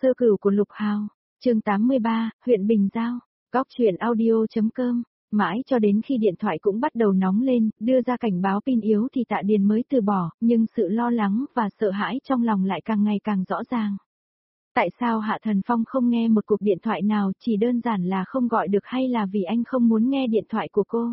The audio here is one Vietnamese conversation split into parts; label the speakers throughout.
Speaker 1: Sơ cửu của Lục Hào, chương 83, huyện Bình Giao, góc truyện audio.com. Mãi cho đến khi điện thoại cũng bắt đầu nóng lên, đưa ra cảnh báo pin yếu thì Tạ Điền mới từ bỏ, nhưng sự lo lắng và sợ hãi trong lòng lại càng ngày càng rõ ràng. Tại sao Hạ Thần Phong không nghe một cuộc điện thoại nào, chỉ đơn giản là không gọi được hay là vì anh không muốn nghe điện thoại của cô?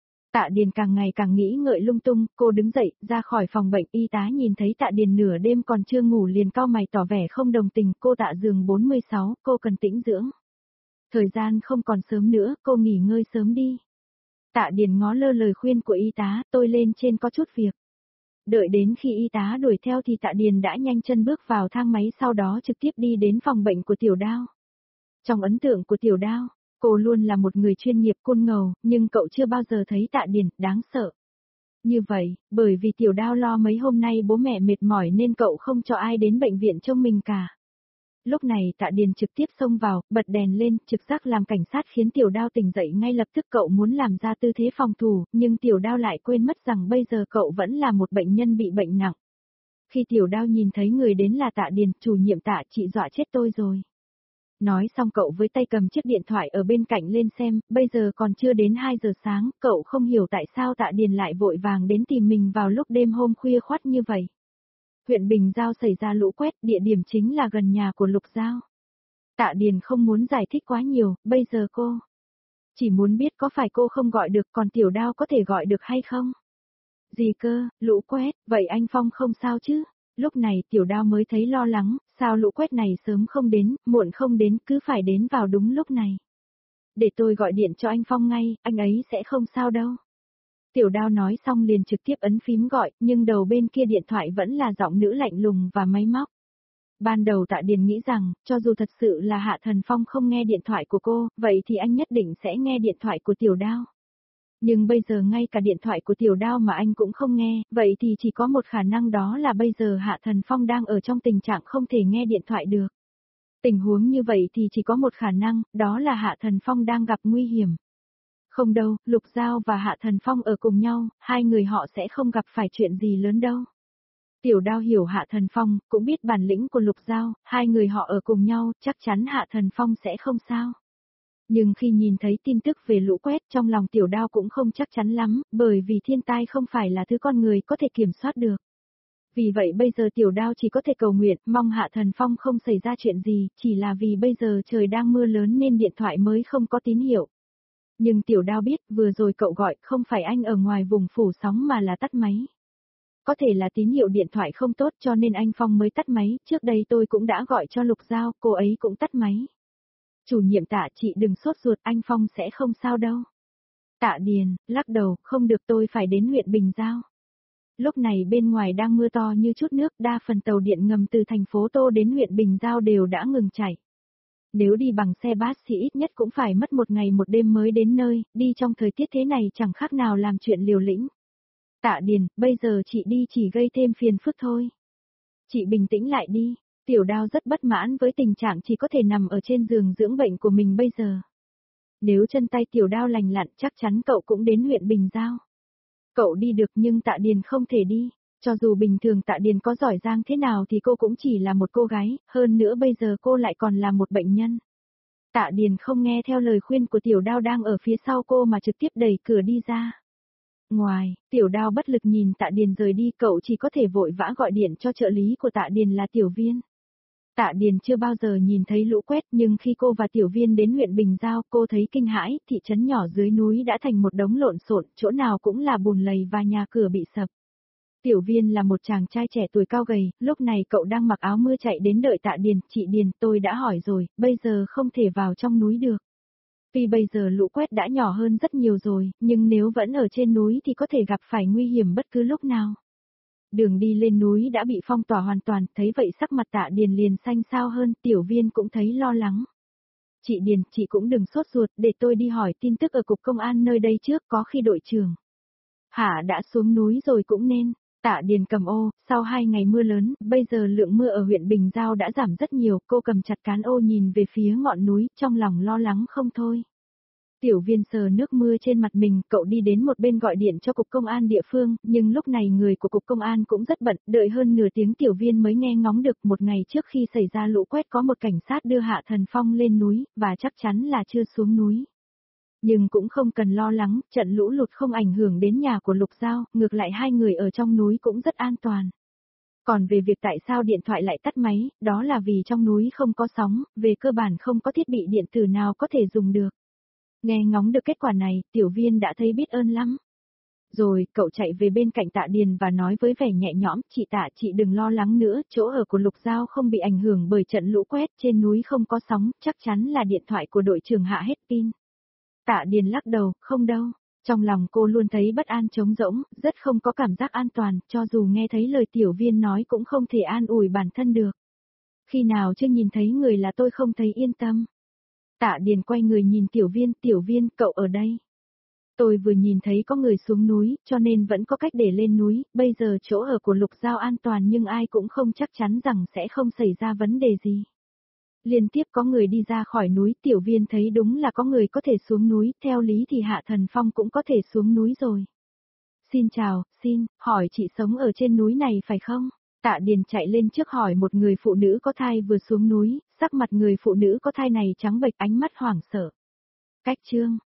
Speaker 1: Tạ Điền càng ngày càng nghĩ ngợi lung tung, cô đứng dậy, ra khỏi phòng bệnh. Y tá nhìn thấy Tạ Điền nửa đêm còn chưa ngủ liền cau mày tỏ vẻ không đồng tình. Cô Tạ giường 46, cô cần tĩnh dưỡng. Thời gian không còn sớm nữa, cô nghỉ ngơi sớm đi. Tạ Điền ngó lơ lời khuyên của y tá, tôi lên trên có chút việc. Đợi đến khi y tá đuổi theo thì Tạ Điền đã nhanh chân bước vào thang máy, sau đó trực tiếp đi đến phòng bệnh của Tiểu Đao. Trong ấn tượng của Tiểu Đao, cô luôn là một người chuyên nghiệp côn ngầu, nhưng cậu chưa bao giờ thấy Tạ Điền đáng sợ như vậy, bởi vì Tiểu Đao lo mấy hôm nay bố mẹ mệt mỏi nên cậu không cho ai đến bệnh viện trông mình cả. Lúc này Tạ Điền trực tiếp xông vào, bật đèn lên, trực giác làm cảnh sát khiến Tiểu Đao tỉnh dậy ngay lập tức. Cậu muốn làm ra tư thế phòng thủ, nhưng Tiểu Đao lại quên mất rằng bây giờ cậu vẫn là một bệnh nhân bị bệnh nặng. Khi Tiểu Đao nhìn thấy người đến là Tạ Điền, chủ nhiệm Tạ, chị dọa chết tôi rồi. Nói xong cậu với tay cầm chiếc điện thoại ở bên cạnh lên xem, bây giờ còn chưa đến 2 giờ sáng, cậu không hiểu tại sao Tạ Điền lại vội vàng đến tìm mình vào lúc đêm hôm khuya khoắt như vậy. Huyện Bình Giao xảy ra lũ quét, địa điểm chính là gần nhà của Lục Giao. Tạ Điền không muốn giải thích quá nhiều, bây giờ cô chỉ muốn biết có phải cô không gọi được, còn Tiểu Đao có thể gọi được hay không? Gì cơ, lũ quét, vậy anh Phong không sao chứ? Lúc này Tiểu Đao mới thấy lo lắng, sao lũ quét này sớm không đến, muộn không đến, cứ phải đến vào đúng lúc này. Để tôi gọi điện cho anh Phong ngay, anh ấy sẽ không sao đâu. Tiểu Đao nói xong liền trực tiếp ấn phím gọi, nhưng đầu bên kia điện thoại vẫn là giọng nữ lạnh lùng và máy móc. Ban đầu Tạ Điền nghĩ rằng, cho dù thật sự là Hạ Thần Phong không nghe điện thoại của cô, vậy thì anh nhất định sẽ nghe điện thoại của Tiểu Đao. Nhưng bây giờ ngay cả điện thoại của Tiểu Đao mà anh cũng không nghe, vậy thì chỉ có một khả năng, đó là bây giờ Hạ Thần Phong đang ở trong tình trạng không thể nghe điện thoại được. Tình huống như vậy thì chỉ có một khả năng, đó là Hạ Thần Phong đang gặp nguy hiểm. Không đâu, Lục Giao và Hạ Thần Phong ở cùng nhau, hai người họ sẽ không gặp phải chuyện gì lớn đâu. Tiểu Đao hiểu Hạ Thần Phong, cũng biết bản lĩnh của Lục Giao, hai người họ ở cùng nhau, chắc chắn Hạ Thần Phong sẽ không sao. Nhưng khi nhìn thấy tin tức về lũ quét, trong lòng Tiểu Đao cũng không chắc chắn lắm, bởi vì thiên tai không phải là thứ con người có thể kiểm soát được. Vì vậy bây giờ Tiểu Đao chỉ có thể cầu nguyện, mong Hạ Thần Phong không xảy ra chuyện gì, chỉ là vì bây giờ trời đang mưa lớn nên điện thoại mới không có tín hiệu. Nhưng Tiểu Đao biết, vừa rồi cậu gọi, không phải anh ở ngoài vùng phủ sóng mà là tắt máy. Có thể là tín hiệu điện thoại không tốt cho nên anh Phong mới tắt máy, trước đây tôi cũng đã gọi cho Lục Giao, cô ấy cũng tắt máy. Chủ nhiệm Tạ, chị đừng sốt ruột, anh Phong sẽ không sao đâu. Tạ Điền, lắc đầu, không được, tôi phải đến huyện Bình Giao. Lúc này bên ngoài đang mưa to như chút nước, đa phần tàu điện ngầm từ thành phố Tô đến huyện Bình Giao đều đã ngừng chạy. Nếu đi bằng xe bus thì ít nhất cũng phải mất 1 ngày 1 đêm mới đến nơi, đi trong thời tiết thế này chẳng khác nào làm chuyện liều lĩnh. Tạ Điền, bây giờ chị đi chỉ gây thêm phiền phức thôi. Chị bình tĩnh lại đi. Tiểu Đao rất bất mãn với tình trạng chỉ có thể nằm ở trên giường dưỡng bệnh của mình bây giờ. Nếu chân tay Tiểu Đao lành lặn chắc chắn cậu cũng đến huyện Bình Giao. Cậu đi được nhưng Tạ Điền không thể đi. Cho dù bình thường Tạ Điền có giỏi giang thế nào thì cô cũng chỉ là một cô gái, hơn nữa bây giờ cô lại còn là một bệnh nhân. Tạ Điền không nghe theo lời khuyên của Tiểu Đao đang ở phía sau cô mà trực tiếp đẩy cửa đi ra. Ngoài, Tiểu Đao bất lực nhìn Tạ Điền rời đi, cậu chỉ có thể vội vã gọi điện cho trợ lý của Tạ Điền là Tiểu Viên. Tạ Điền chưa bao giờ nhìn thấy lũ quét, nhưng khi cô và Tiểu Viên đến huyện Bình Giao, cô thấy kinh hãi, thị trấn nhỏ dưới núi đã thành một đống lộn xộn, chỗ nào cũng là bùn lầy và nhà cửa bị sập. Tiểu Viên là một chàng trai trẻ tuổi cao gầy, lúc này cậu đang mặc áo mưa chạy đến đợi Tạ Điền. Chị Điền, tôi đã hỏi rồi, bây giờ không thể vào trong núi được. Tuy bây giờ lũ quét đã nhỏ hơn rất nhiều rồi, nhưng nếu vẫn ở trên núi thì có thể gặp phải nguy hiểm bất cứ lúc nào. Đường đi lên núi đã bị phong tỏa hoàn toàn, thấy vậy sắc mặt Tạ Điền liền xanh xao hơn, Tiểu Viên cũng thấy lo lắng. Chị Điền, chị cũng đừng sốt ruột, để tôi đi hỏi tin tức ở cục công an nơi đây trước, có khi đội trưởng Hạ đã xuống núi rồi cũng nên. Tạ Điền cầm ô, sau 2 ngày mưa lớn, bây giờ lượng mưa ở huyện Bình Giao đã giảm rất nhiều, cô cầm chặt cán ô nhìn về phía ngọn núi, trong lòng lo lắng không thôi. Tiểu Viên sờ nước mưa trên mặt mình, cậu đi đến một bên gọi điện cho cục công an địa phương, nhưng lúc này người của cục công an cũng rất bận, đợi hơn nửa tiếng Tiểu Viên mới nghe ngóng được một ngày trước khi xảy ra lũ quét có một cảnh sát đưa Hạ Thần Phong lên núi, và chắc chắn là chưa xuống núi. Nhưng cũng không cần lo lắng, trận lũ lụt không ảnh hưởng đến nhà của Lục Giao, ngược lại hai người ở trong núi cũng rất an toàn. Còn về việc tại sao điện thoại lại tắt máy, đó là vì trong núi không có sóng, về cơ bản không có thiết bị điện tử nào có thể dùng được. Nghe ngóng được kết quả này, Tiểu Viên đã thấy biết ơn lắm. Rồi, cậu chạy về bên cạnh Tạ Điền và nói với vẻ nhẹ nhõm, chị Tạ chị đừng lo lắng nữa, chỗ ở của Lục Giao không bị ảnh hưởng bởi trận lũ quét, trên núi không có sóng, chắc chắn là điện thoại của đội trưởng hạ hết pin. Tạ Điền lắc đầu, không đâu. Trong lòng cô luôn thấy bất an trống rỗng, rất không có cảm giác an toàn, cho dù nghe thấy lời Tiểu Viên nói cũng không thể an ủi bản thân được. Khi nào chưa nhìn thấy người là tôi không thấy yên tâm. Tạ Điền quay người nhìn Tiểu Viên, cậu ở đây. Tôi vừa nhìn thấy có người xuống núi, cho nên vẫn có cách để lên núi, bây giờ chỗ ở của Lục Giao an toàn nhưng ai cũng không chắc chắn rằng sẽ không xảy ra vấn đề gì. Liên tiếp có người đi ra khỏi núi, Tiểu Viên thấy đúng là có người có thể xuống núi, theo lý thì Hạ Thần Phong cũng có thể xuống núi rồi. Xin chào, hỏi chị sống ở trên núi này phải không? Tạ Điền chạy lên trước hỏi một người phụ nữ có thai vừa xuống núi, sắc mặt người phụ nữ có thai này trắng bệch ánh mắt hoảng sợ. Cách chương